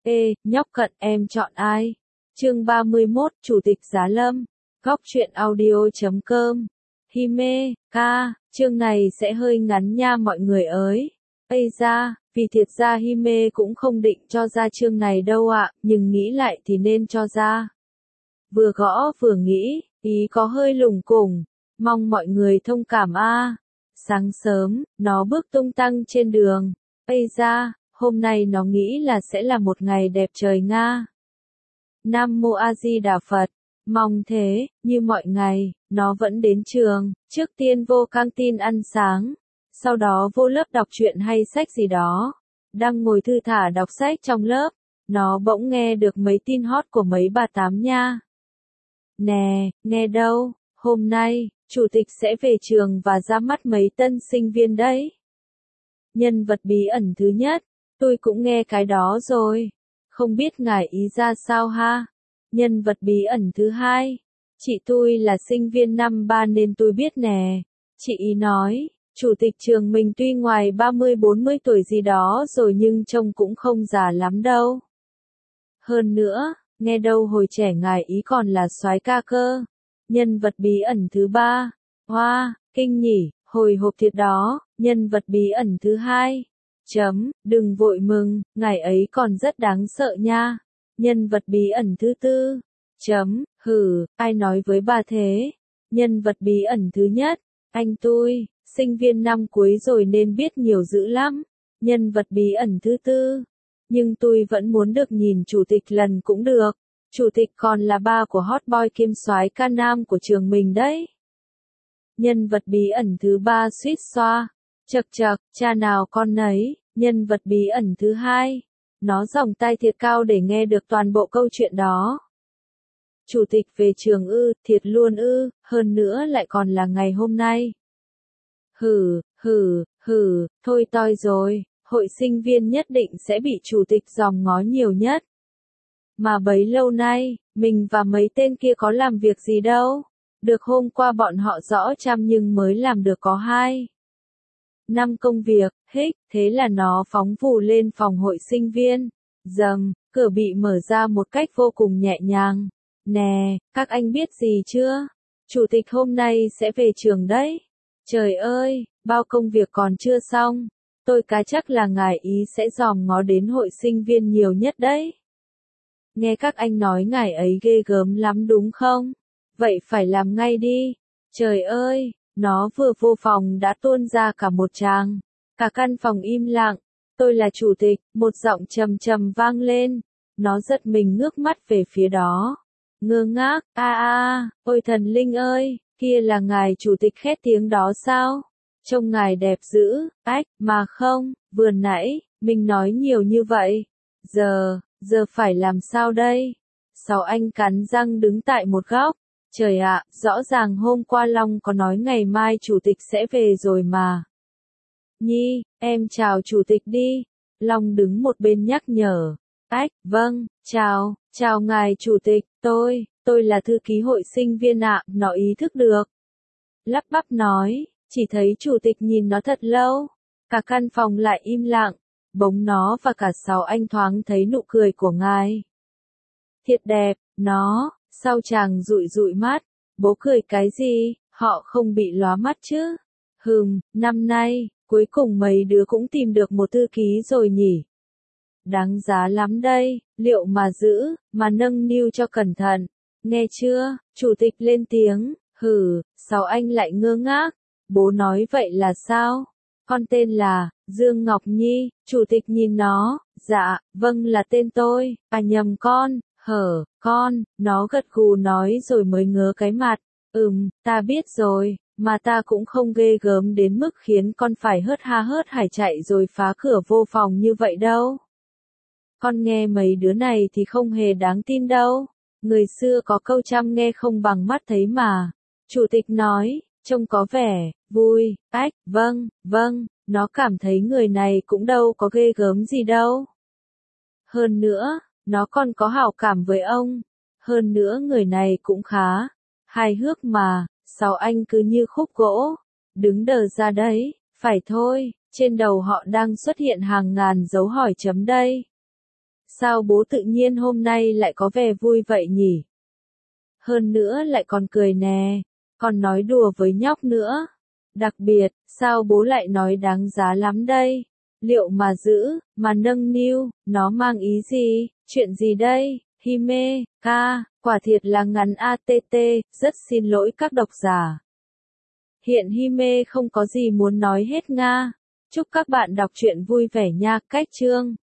Ê, nhóc cận em chọn ai? Chương 31, Chủ tịch Giá Lâm. Góc truyện audio.com. Hime, ca, chương này sẽ hơi ngắn nha mọi người ơi. Ây da, vì thiệt ra Hime cũng không định cho ra chương này đâu ạ, nhưng nghĩ lại thì nên cho ra. Vừa gõ vừa nghĩ, ý có hơi lủng củng, mong mọi người thông cảm a. Sáng sớm, nó bước tung tăng trên đường. Ây da, hôm nay nó nghĩ là sẽ là một ngày đẹp trời Nga. Nam Mô A Di Đà Phật. Mong thế, như mọi ngày, nó vẫn đến trường, trước tiên vô căng tin ăn sáng, sau đó vô lớp đọc truyện hay sách gì đó. Đang ngồi thư thả đọc sách trong lớp, nó bỗng nghe được mấy tin hot của mấy bà tám nha. Nè, nghe đâu, hôm nay, chủ tịch sẽ về trường và ra mắt mấy tân sinh viên đấy. Nhân vật bí ẩn thứ nhất, tôi cũng nghe cái đó rồi. Không biết ngài ý ra sao ha? Nhân vật bí ẩn thứ hai, chị tôi là sinh viên năm 3 nên tôi biết nè. Chị ý nói, chủ tịch trường mình tuy ngoài 30-40 tuổi gì đó rồi nhưng trông cũng không già lắm đâu. Hơn nữa, nghe đâu hồi trẻ ngài ý còn là soái ca cơ. Nhân vật bí ẩn thứ ba, hoa, kinh nhỉ, hồi hộp thiệt đó. Nhân vật bí ẩn thứ hai, đừng vội mừng, ngài ấy còn rất đáng sợ nha. Nhân vật bí ẩn thứ tư, ai nói với bà thế? Nhân vật bí ẩn thứ nhất, anh tôi, sinh viên năm cuối rồi nên biết nhiều dữ lắm. Nhân vật bí ẩn thứ tư, nhưng tôi vẫn muốn được nhìn chủ tịch lần cũng được. Chủ tịch còn là ba của hot boy kiêm soái ca nam của trường mình đấy. Nhân vật bí ẩn thứ ba suýt xoa, chậc chậc, cha nào con nấy. Nhân vật bí ẩn thứ hai, nó giòng tai thiệt cao để nghe được toàn bộ câu chuyện đó. Chủ tịch về trường ư, thiệt luôn ư, hơn nữa lại còn là ngày hôm nay. Thôi toi rồi, hội sinh viên nhất định sẽ bị chủ tịch dòm ngó nhiều nhất. Mà bấy lâu nay, mình và mấy tên kia có làm việc gì đâu. Được hôm qua bọn họ rõ trăm nhưng mới làm được có 2-5 công việc, thế là nó phóng vù lên phòng hội sinh viên. Cửa bị mở ra một cách vô cùng nhẹ nhàng. Nè, các anh biết gì chưa? Chủ tịch hôm nay sẽ về trường đấy. Trời ơi, bao công việc còn chưa xong. Tôi cá chắc là ngài ý sẽ dòm ngó đến hội sinh viên nhiều nhất đấy. Nghe các anh nói ngài ấy ghê gớm lắm đúng không? Vậy phải làm ngay đi. Trời ơi, nó vừa vô phòng đã tuôn ra cả một tràng. Cả căn phòng im lặng. Tôi là chủ tịch, một giọng trầm trầm vang lên. Nó giật mình ngước mắt về phía đó. Ngơ ngác, ôi thần linh ơi, kia là ngài chủ tịch khét tiếng đó sao? Trông ngài đẹp dữ, mà không, vừa nãy, mình nói nhiều như vậy. Giờ phải làm sao đây? Sáu anh cắn răng đứng tại một góc. Trời ạ, rõ ràng hôm qua Long có nói ngày mai chủ tịch sẽ về rồi mà. Nhi, em chào chủ tịch đi. Long đứng một bên nhắc nhở. Vâng, chào ngài chủ tịch, tôi là thư ký hội sinh viên ạ, nó ý thức được. Lắp bắp nói, chỉ thấy chủ tịch nhìn nó thật lâu. Cả căn phòng lại im lặng, bỗng nó và cả sáu anh thoáng thấy nụ cười của ngài. Thiệt đẹp, nó, sau chàng dụi dụi mắt, bố cười cái gì, họ không bị lóa mắt chứ. Năm nay, cuối cùng mấy đứa cũng tìm được một thư ký rồi nhỉ. Đáng giá lắm đây, liệu mà giữ, mà nâng niu cho cẩn thận. Nghe chưa, chủ tịch lên tiếng, sáu anh lại ngơ ngác. Bố nói vậy là sao? Con tên là Dương Ngọc Nhi, chủ tịch nhìn nó, dạ, vâng là tên tôi, nhầm con, con, nó gật gù nói rồi mới ngớ cái mặt, ta biết rồi, mà ta cũng không ghê gớm đến mức khiến con phải hớt ha hớt hải chạy rồi phá cửa vô phòng như vậy đâu. Con nghe mấy đứa này thì không hề đáng tin đâu, người xưa có câu chăm nghe không bằng mắt thấy mà. Chủ tịch nói, trông có vẻ vui, vâng, nó cảm thấy người này cũng đâu có ghê gớm gì đâu. Hơn nữa, nó còn có hảo cảm với ông. Hơn nữa người này cũng khá hài hước mà. Sáu anh cứ như khúc gỗ, đứng đờ ra đấy, phải thôi, trên đầu họ đang xuất hiện hàng ngàn dấu hỏi chấm đây. Sao bố tự nhiên hôm nay lại có vẻ vui vậy nhỉ? Hơn nữa lại còn cười nè, còn nói đùa với nhóc nữa. Đặc biệt, sao bố lại nói đáng giá lắm đây? Liệu mà giữ, mà nâng niu, nó mang ý gì? Chuyện gì đây? Hime, ca, quả thiệt là ngắn ATT, rất xin lỗi các độc giả. Hiện Hime không có gì muốn nói hết Nga. Chúc các bạn đọc truyện vui vẻ nha. Cách chương